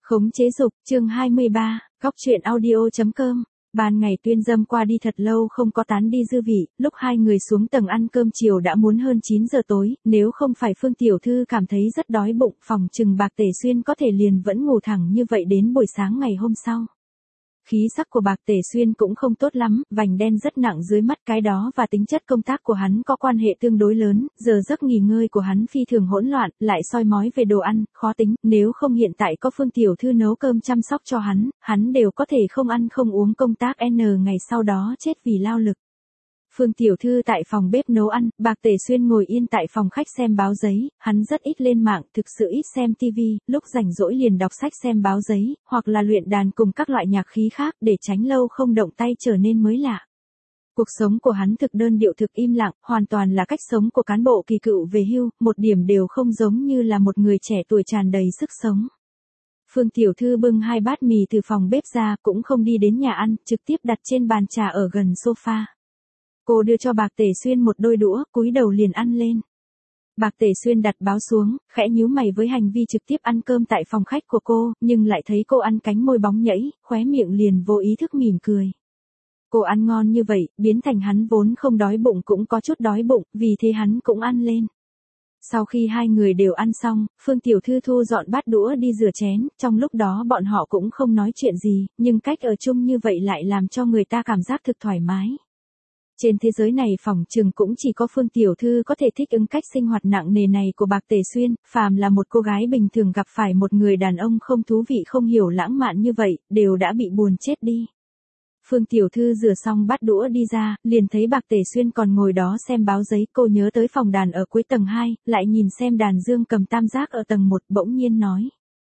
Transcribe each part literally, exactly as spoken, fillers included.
Khống chế dục, chương hai mươi ba, góc truyện audio.com. Ban ngày tuyên dâm qua đi thật lâu không có tán đi dư vị, lúc hai người xuống tầng ăn cơm chiều đã muốn hơn chín giờ tối, nếu không phải Phương Tiểu Thư cảm thấy rất đói bụng, phòng trừng Bạc Tể Xuyên có thể liền vẫn ngủ thẳng như vậy đến buổi sáng ngày hôm sau. Khí sắc của Bạc Tể Xuyên cũng không tốt lắm, vành đen rất nặng dưới mắt, cái đó và tính chất công tác của hắn có quan hệ tương đối lớn, giờ giấc nghỉ ngơi của hắn phi thường hỗn loạn, lại soi mói về đồ ăn, khó tính, nếu không hiện tại có Phương Tiểu Thư nấu cơm chăm sóc cho hắn, hắn đều có thể không ăn không uống công tác N ngày sau đó chết vì lao lực. Phương Tiểu Thư tại phòng bếp nấu ăn, Bạc Tể Xuyên ngồi yên tại phòng khách xem báo giấy, hắn rất ít lên mạng, thực sự ít xem tivi, lúc rảnh rỗi liền đọc sách xem báo giấy, hoặc là luyện đàn cùng các loại nhạc khí khác để tránh lâu không động tay trở nên mới lạ. Cuộc sống của hắn thực đơn điệu thực im lặng, hoàn toàn là cách sống của cán bộ kỳ cựu về hưu, một điểm đều không giống như là một người trẻ tuổi tràn đầy sức sống. Phương Tiểu Thư bưng hai bát mì từ phòng bếp ra, cũng không đi đến nhà ăn, trực tiếp đặt trên bàn trà ở gần sofa. Cô đưa cho Bạc Tể Xuyên một đôi đũa, cúi đầu liền ăn lên. Bạc Tể Xuyên đặt báo xuống, khẽ nhíu mày với hành vi trực tiếp ăn cơm tại phòng khách của cô, nhưng lại thấy cô ăn cánh môi bóng nhảy, khóe miệng liền vô ý thức mỉm cười. Cô ăn ngon như vậy, biến thành hắn vốn không đói bụng cũng có chút đói bụng, vì thế hắn cũng ăn lên. Sau khi hai người đều ăn xong, Phương Tiểu Thư thu dọn bát đũa đi rửa chén, trong lúc đó bọn họ cũng không nói chuyện gì, nhưng cách ở chung như vậy lại làm cho người ta cảm giác thực thoải mái. Trên thế giới này phỏng chừng cũng chỉ có Phương Tiểu Thư có thể thích ứng cách sinh hoạt nặng nề này của Bạc Tể Xuyên, phàm là một cô gái bình thường gặp phải một người đàn ông không thú vị không hiểu lãng mạn như vậy, đều đã bị buồn chết đi. Phương Tiểu Thư rửa xong bát đũa đi ra, liền thấy Bạc Tể Xuyên còn ngồi đó xem báo giấy, cô nhớ tới phòng đàn ở cuối tầng hai, lại nhìn xem đàn dương cầm tam giác ở tầng một, bỗng nhiên nói.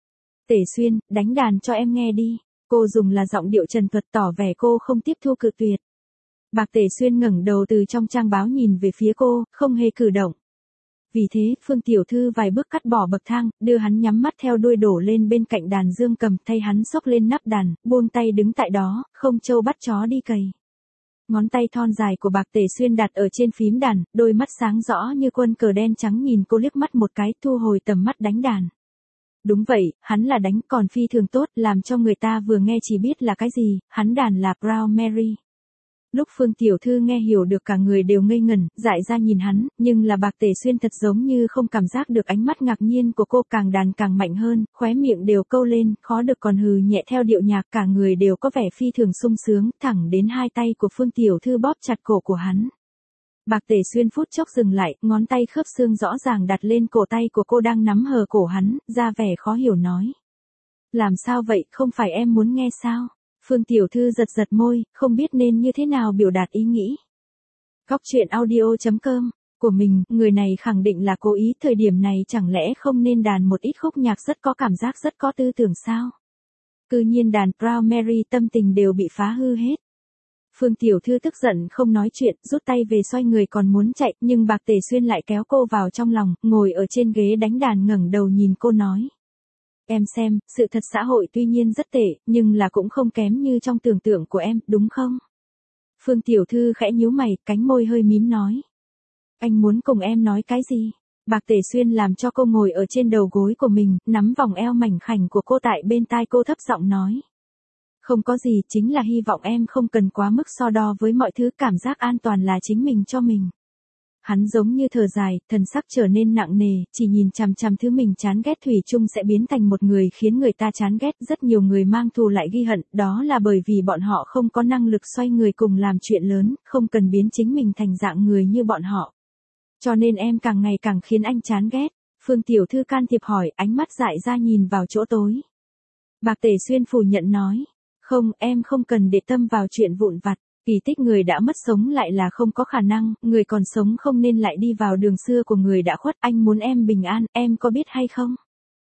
Tể Xuyên, đánh đàn cho em nghe đi, cô dùng là giọng điệu trần thuật tỏ vẻ cô không tiếp thu cự tuyệt. Bạc Tể Xuyên ngẩng đầu từ trong trang báo nhìn về phía cô, không hề cử động. Vì thế, Phương Tiểu Thư vài bước cắt bỏ bậc thang, đưa hắn nhắm mắt theo đuôi đổ lên bên cạnh đàn dương cầm, thay hắn xốc lên nắp đàn, buông tay đứng tại đó, không trâu bắt chó đi cày. Ngón tay thon dài của Bạc Tể Xuyên đặt ở trên phím đàn, đôi mắt sáng rõ như quân cờ đen trắng nhìn cô liếc mắt một cái, thu hồi tầm mắt đánh đàn. Đúng vậy, hắn là đánh còn phi thường tốt, làm cho người ta vừa nghe chỉ biết là cái gì, hắn đàn là Proud Mary. Lúc Phương Tiểu Thư nghe hiểu được cả người đều ngây ngẩn, dại ra nhìn hắn, nhưng là Bạc Tể Xuyên thật giống như không cảm giác được ánh mắt ngạc nhiên của cô, càng đàn càng mạnh hơn, khóe miệng đều câu lên, khó được còn hừ nhẹ theo điệu nhạc, cả người đều có vẻ phi thường sung sướng, thẳng đến hai tay của Phương Tiểu Thư bóp chặt cổ của hắn. Bạc Tể Xuyên phút chốc dừng lại, ngón tay khớp xương rõ ràng đặt lên cổ tay của cô đang nắm hờ cổ hắn, ra vẻ khó hiểu nói. Làm sao vậy, không phải em muốn nghe sao? Phương Tiểu Thư giật giật môi, không biết nên như thế nào biểu đạt ý nghĩ. Góc truyện audio.com, của mình, người này khẳng định là cố ý, thời điểm này chẳng lẽ không nên đàn một ít khúc nhạc rất có cảm giác rất có tư tưởng sao? Cư nhiên đàn Proud Mary, tâm tình đều bị phá hư hết. Phương Tiểu Thư tức giận không nói chuyện, rút tay về xoay người còn muốn chạy, nhưng Bạc Tể Xuyên lại kéo cô vào trong lòng, ngồi ở trên ghế đánh đàn ngẩng đầu nhìn cô nói. Em xem, sự thật xã hội tuy nhiên rất tệ, nhưng là cũng không kém như trong tưởng tượng của em, đúng không? Phương Tiểu Thư khẽ nhíu mày, cánh môi hơi mím nói. Anh muốn cùng em nói cái gì? Bạc Tể Xuyên làm cho cô ngồi ở trên đầu gối của mình, nắm vòng eo mảnh khảnh của cô tại bên tai cô thấp giọng nói. Không có gì, chính là hy vọng em không cần quá mức so đo với mọi thứ, cảm giác an toàn là chính mình cho mình. Hắn giống như thở dài, thần sắc trở nên nặng nề, chỉ nhìn chằm chằm thứ mình chán ghét thủy chung sẽ biến thành một người khiến người ta chán ghét, rất nhiều người mang thù lại ghi hận, đó là bởi vì bọn họ không có năng lực xoay người cùng làm chuyện lớn, không cần biến chính mình thành dạng người như bọn họ. Cho nên em càng ngày càng khiến anh chán ghét. Phương Tiểu Thư can thiệp hỏi, ánh mắt dại ra nhìn vào chỗ tối. Bạc Tể Xuyên phủ nhận nói, không, em không cần để tâm vào chuyện vụn vặt. Kỳ tích người đã mất sống lại là không có khả năng, người còn sống không nên lại đi vào đường xưa của người đã khuất, anh muốn em bình an, em có biết hay không?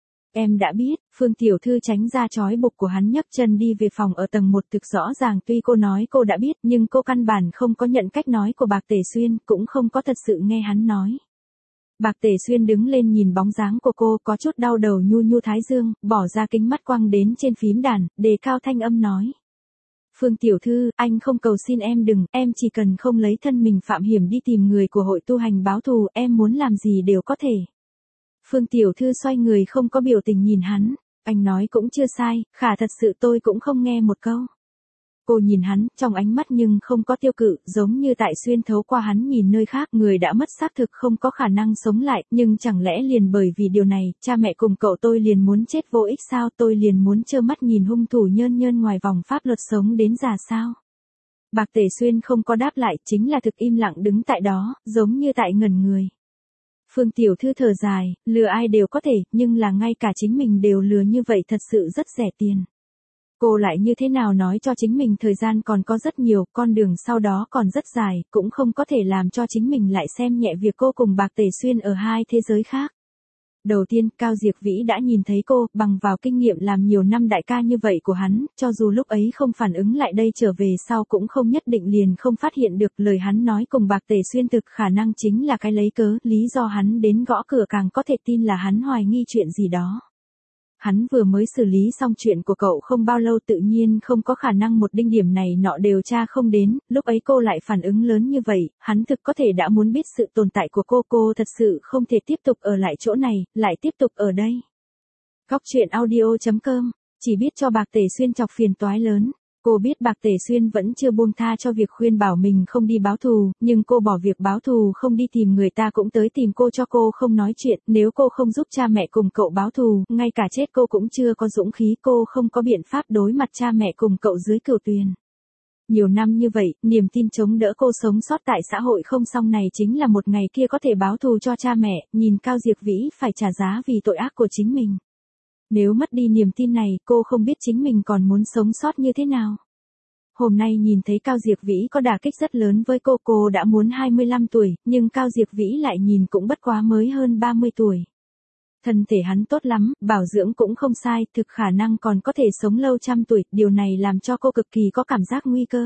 Em đã biết, Phương Tiểu Thư tránh ra trói buộc của hắn, nhấc chân đi về phòng ở tầng một, thực rõ ràng tuy cô nói cô đã biết, nhưng cô căn bản không có nhận cách nói của Bạc Tể Xuyên, cũng không có thật sự nghe hắn nói. Bạc Tể Xuyên đứng lên nhìn bóng dáng của cô, có chút đau đầu, nhu nhu thái dương, bỏ ra kính mắt quăng đến trên phím đàn, đề cao thanh âm nói. Phương Tiểu Thư, anh không cầu xin em đừng, em chỉ cần không lấy thân mình phạm hiểm đi tìm người của hội tu hành báo thù, em muốn làm gì đều có thể. Phương Tiểu Thư xoay người không có biểu tình nhìn hắn. Anh nói cũng chưa sai, khả thật sự tôi cũng không nghe một câu. Cô nhìn hắn, trong ánh mắt nhưng không có tiêu cự, giống như tại xuyên thấu qua hắn nhìn nơi khác, người đã mất xác thực không có khả năng sống lại, nhưng chẳng lẽ liền bởi vì điều này, cha mẹ cùng cậu tôi liền muốn chết vô ích sao, tôi liền muốn trơ mắt nhìn hung thủ nhơn nhơn ngoài vòng pháp luật sống đến già sao? Bạc Tề Xuyên không có đáp lại, chính là thực im lặng đứng tại đó, giống như tại ngẩn người. Phương Tiểu Thư thở dài, lừa ai đều có thể, nhưng là ngay cả chính mình đều lừa như vậy thật sự rất rẻ tiền. Cô lại như thế nào nói cho chính mình thời gian còn có rất nhiều, con đường sau đó còn rất dài, cũng không có thể làm cho chính mình lại xem nhẹ việc cô cùng Bạc Tề Xuyên ở hai thế giới khác. Đầu tiên, Cao Diệp Vĩ đã nhìn thấy cô, bằng vào kinh nghiệm làm nhiều năm đại ca như vậy của hắn, cho dù lúc ấy không phản ứng lại đây trở về sau cũng không nhất định liền không phát hiện được lời hắn nói cùng Bạc Tề Xuyên thực khả năng chính là cái lấy cớ, lý do hắn đến gõ cửa càng có thể tin là hắn hoài nghi chuyện gì đó. Hắn vừa mới xử lý xong chuyện của cậu không bao lâu tự nhiên không có khả năng một đinh điểm này nọ đều tra không đến, lúc ấy cô lại phản ứng lớn như vậy, hắn thực có thể đã muốn biết sự tồn tại của cô, cô thật sự không thể tiếp tục ở lại chỗ này, lại tiếp tục ở đây. Góc truyện audio chấm com, chỉ biết cho Bạc Tề Xuyên chọc phiền toái lớn. Cô biết Bạc Tề Xuyên vẫn chưa buông tha cho việc khuyên bảo mình không đi báo thù, nhưng cô bỏ việc báo thù không đi tìm người ta cũng tới tìm cô cho cô không nói chuyện, nếu cô không giúp cha mẹ cùng cậu báo thù, ngay cả chết cô cũng chưa có dũng khí, cô không có biện pháp đối mặt cha mẹ cùng cậu dưới cửu tuyền. Nhiều năm như vậy, niềm tin chống đỡ cô sống sót tại xã hội không xong này chính là một ngày kia có thể báo thù cho cha mẹ, nhìn Cao Diệp Vĩ phải trả giá vì tội ác của chính mình. Nếu mất đi niềm tin này, cô không biết chính mình còn muốn sống sót như thế nào. Hôm nay nhìn thấy Cao Diệp Vĩ có đả kích rất lớn với cô, cô đã muốn hai mươi lăm tuổi, nhưng Cao Diệp Vĩ lại nhìn cũng bất quá mới hơn ba mươi tuổi. Thân thể hắn tốt lắm, bảo dưỡng cũng không sai, thực khả năng còn có thể sống lâu trăm tuổi, điều này làm cho cô cực kỳ có cảm giác nguy cơ.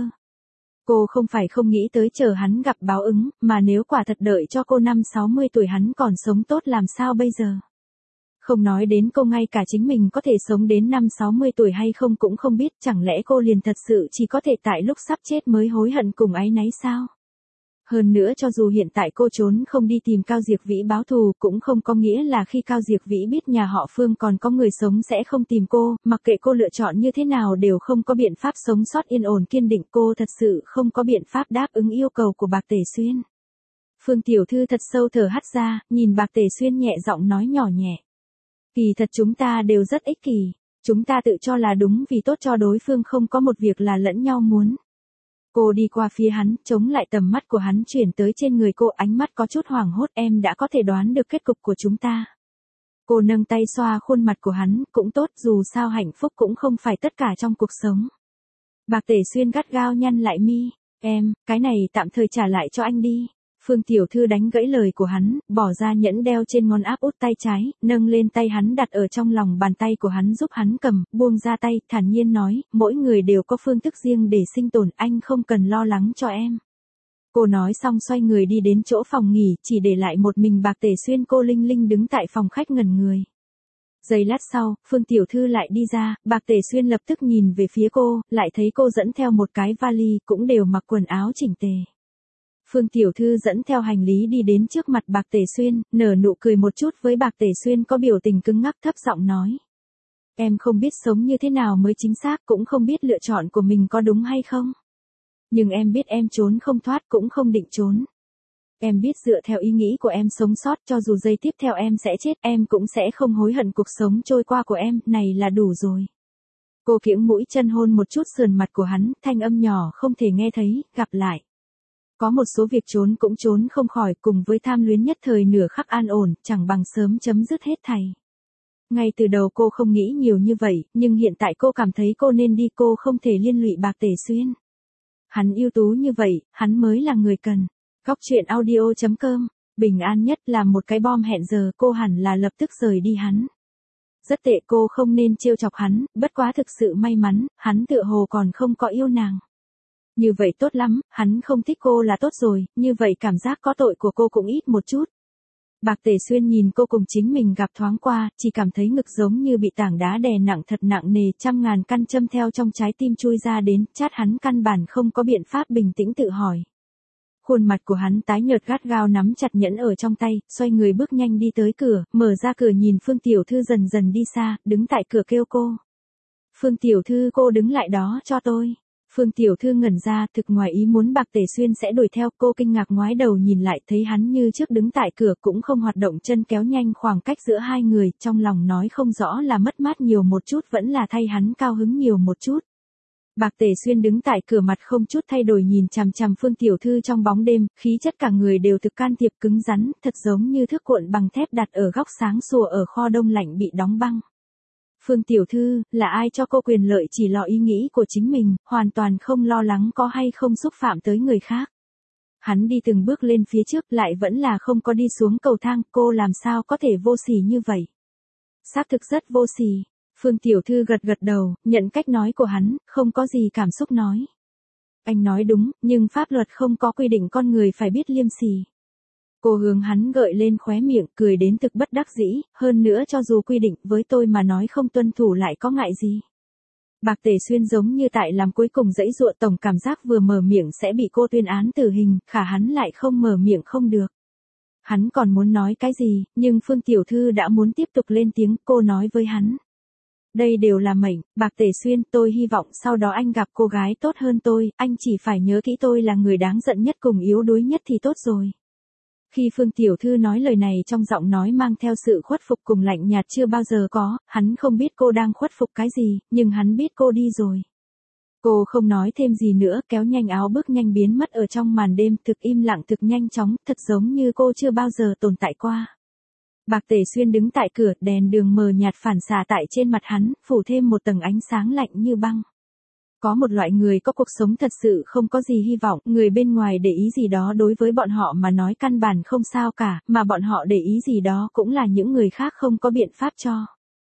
Cô không phải không nghĩ tới chờ hắn gặp báo ứng, mà nếu quả thật đợi cho cô năm sáu mươi tuổi hắn còn sống tốt làm sao bây giờ? Không nói đến cô ngay cả chính mình có thể sống đến năm sáu mươi tuổi hay không cũng không biết, chẳng lẽ cô liền thật sự chỉ có thể tại lúc sắp chết mới hối hận cùng áy náy sao? Hơn nữa cho dù hiện tại cô trốn không đi tìm Cao Diệp Vĩ báo thù cũng không có nghĩa là khi Cao Diệp Vĩ biết nhà họ Phương còn có người sống sẽ không tìm cô, mặc kệ cô lựa chọn như thế nào đều không có biện pháp sống sót yên ổn kiên định, cô thật sự không có biện pháp đáp ứng yêu cầu của Bạc Tề Xuyên. Phương Tiểu Thư thật sâu thở hắt ra, nhìn Bạc Tề Xuyên nhẹ giọng nói nhỏ nhẹ. Kỳ thật chúng ta đều rất ích kỷ, chúng ta tự cho là đúng vì tốt cho đối phương không có một việc là lẫn nhau muốn. Cô đi qua phía hắn, chống lại tầm mắt của hắn chuyển tới trên người cô, ánh mắt có chút hoảng hốt, em đã có thể đoán được kết cục của chúng ta. Cô nâng tay xoa khuôn mặt của hắn, cũng tốt, dù sao hạnh phúc cũng không phải tất cả trong cuộc sống. Bạc Tề Xuyên gắt gao nhăn lại mi, em, cái này tạm thời trả lại cho anh đi. Phương Tiểu Thư đánh gãy lời của hắn, bỏ ra nhẫn đeo trên ngón áp út tay trái, nâng lên tay hắn đặt ở trong lòng bàn tay của hắn giúp hắn cầm, buông ra tay, thản nhiên nói, mỗi người đều có phương thức riêng để sinh tồn, anh không cần lo lắng cho em. Cô nói xong xoay người đi đến chỗ phòng nghỉ, chỉ để lại một mình Bạc Tề Xuyên, cô linh linh đứng tại phòng khách ngẩn người. Giây lát sau, Phương Tiểu Thư lại đi ra, Bạc Tề Xuyên lập tức nhìn về phía cô, lại thấy cô dẫn theo một cái vali, cũng đều mặc quần áo chỉnh tề. Phương Tiểu Thư dẫn theo hành lý đi đến trước mặt Bạc Tề Xuyên, nở nụ cười một chút với Bạc Tề Xuyên có biểu tình cứng ngắc, thấp giọng nói. Em không biết sống như thế nào mới chính xác, cũng không biết lựa chọn của mình có đúng hay không. Nhưng em biết em trốn không thoát, cũng không định trốn. Em biết dựa theo ý nghĩ của em sống sót, cho dù giây tiếp theo em sẽ chết, em cũng sẽ không hối hận cuộc sống trôi qua của em, này là đủ rồi. Cô kiễng mũi chân hôn một chút sườn mặt của hắn, thanh âm nhỏ không thể nghe thấy, gặp lại. Có một số việc trốn cũng trốn không khỏi, cùng với tham luyến nhất thời nửa khắc an ổn, chẳng bằng sớm chấm dứt hết thảy. Ngay từ đầu cô không nghĩ nhiều như vậy, nhưng hiện tại cô cảm thấy cô nên đi, cô không thể liên lụy Bạc Tề Xuyên. Hắn ưu tú như vậy, hắn mới là người cần. Góc truyện audio chấm com, bình an nhất là một cái bom hẹn giờ, cô hẳn là lập tức rời đi hắn. Rất tệ, cô không nên trêu chọc hắn, bất quá thực sự may mắn, hắn tựa hồ còn không có yêu nàng. Như vậy tốt lắm, hắn không thích cô là tốt rồi, như vậy cảm giác có tội của cô cũng ít một chút. Bạc Tề Xuyên nhìn cô cùng chính mình gặp thoáng qua, chỉ cảm thấy ngực giống như bị tảng đá đè nặng thật nặng nề, trăm ngàn căn châm theo trong trái tim chui ra đến, chát hắn căn bản không có biện pháp bình tĩnh tự hỏi. Khuôn mặt của hắn tái nhợt gắt gao nắm chặt nhẫn ở trong tay, xoay người bước nhanh đi tới cửa, mở ra cửa nhìn Phương Tiểu Thư dần dần đi xa, đứng tại cửa kêu cô. Phương Tiểu Thư, cô đứng lại đó cho tôi. Phương Tiểu Thư ngẩn ra, thực ngoài ý muốn Bạc Tề Xuyên sẽ đuổi theo, cô kinh ngạc ngoái đầu nhìn lại, thấy hắn như trước đứng tại cửa cũng không hoạt động, chân kéo nhanh khoảng cách giữa hai người, trong lòng nói không rõ là mất mát nhiều một chút vẫn là thay hắn cao hứng nhiều một chút. Bạc Tề Xuyên đứng tại cửa mặt không chút thay đổi nhìn chằm chằm Phương Tiểu Thư trong bóng đêm, khí chất cả người đều thực can thiệp cứng rắn, thật giống như thước cuộn bằng thép đặt ở góc sáng sủa ở kho đông lạnh bị đóng băng. Phương Tiểu Thư, là ai cho cô quyền lợi chỉ lo ý nghĩ của chính mình, hoàn toàn không lo lắng có hay không xúc phạm tới người khác. Hắn đi từng bước lên phía trước lại vẫn là không có đi xuống cầu thang, cô làm sao có thể vô sỉ như vậy. Xác thực rất vô sỉ. Phương Tiểu Thư gật gật đầu, nhận cách nói của hắn, không có gì cảm xúc nói. Anh nói đúng, nhưng pháp luật không có quy định con người phải biết liêm sỉ. Cô hướng hắn gợi lên khóe miệng, cười đến thực bất đắc dĩ, hơn nữa cho dù quy định với tôi mà nói không tuân thủ lại có ngại gì. Bạc Tề Xuyên giống như tại làm cuối cùng dãy dụa, tổng cảm giác vừa mở miệng sẽ bị cô tuyên án tử hình, khả hắn lại không mở miệng không được. Hắn còn muốn nói cái gì, nhưng Phương Tiểu Thư đã muốn tiếp tục lên tiếng, cô nói với hắn. Đây đều là mệnh, Bạc Tề Xuyên, tôi hy vọng sau đó anh gặp cô gái tốt hơn tôi, anh chỉ phải nhớ kỹ tôi là người đáng giận nhất cùng yếu đuối nhất thì tốt rồi. Khi Phương Tiểu Thư nói lời này trong giọng nói mang theo sự khuất phục cùng lạnh nhạt chưa bao giờ có, hắn không biết cô đang khuất phục cái gì, nhưng hắn biết cô đi rồi. Cô không nói thêm gì nữa, kéo nhanh áo bước nhanh biến mất ở trong màn đêm, thực im lặng thực nhanh chóng, thật giống như cô chưa bao giờ tồn tại qua. Bạc Tề Xuyên đứng tại cửa, đèn đường mờ nhạt phản xạ tại trên mặt hắn, phủ thêm một tầng ánh sáng lạnh như băng. Có một loại người có cuộc sống thật sự không có gì hy vọng, người bên ngoài để ý gì đó đối với bọn họ mà nói căn bản không sao cả, mà bọn họ để ý gì đó cũng là những người khác không có biện pháp cho.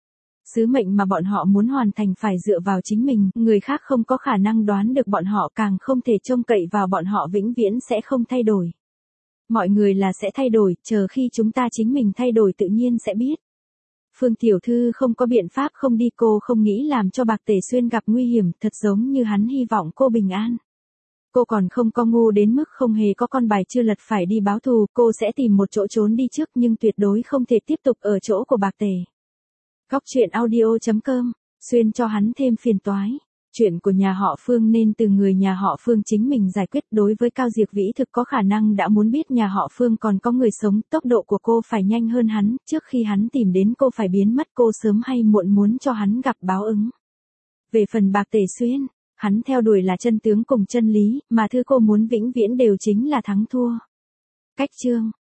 Sứ mệnh mà bọn họ muốn hoàn thành phải dựa vào chính mình, người khác không có khả năng đoán được bọn họ, càng không thể trông cậy vào bọn họ vĩnh viễn sẽ không thay đổi. Mọi người là sẽ thay đổi, chờ khi chúng ta chính mình thay đổi tự nhiên sẽ biết. Phương Tiểu Thư không có biện pháp không đi, cô không nghĩ làm cho Bạc Tề Xuyên gặp nguy hiểm, thật giống như hắn hy vọng cô bình an. Cô còn không có ngu đến mức không hề có con bài chưa lật phải đi báo thù, cô sẽ tìm một chỗ trốn đi trước nhưng tuyệt đối không thể tiếp tục ở chỗ của Bạc Tề. Góc truyện audio chấm com, Xuyên cho hắn thêm phiền toái. Chuyện của nhà họ Phương nên từ người nhà họ Phương chính mình giải quyết. Đối với Cao Diệp Vĩ thực có khả năng đã muốn biết nhà họ Phương còn có người sống, tốc độ của cô phải nhanh hơn hắn, trước khi hắn tìm đến cô phải biến mất, cô sớm hay muộn muốn cho hắn gặp báo ứng. Về phần Bạc Tề Xuyên, hắn theo đuổi là chân tướng cùng chân lý, mà thứ cô muốn vĩnh viễn đều chính là thắng thua. Cách chương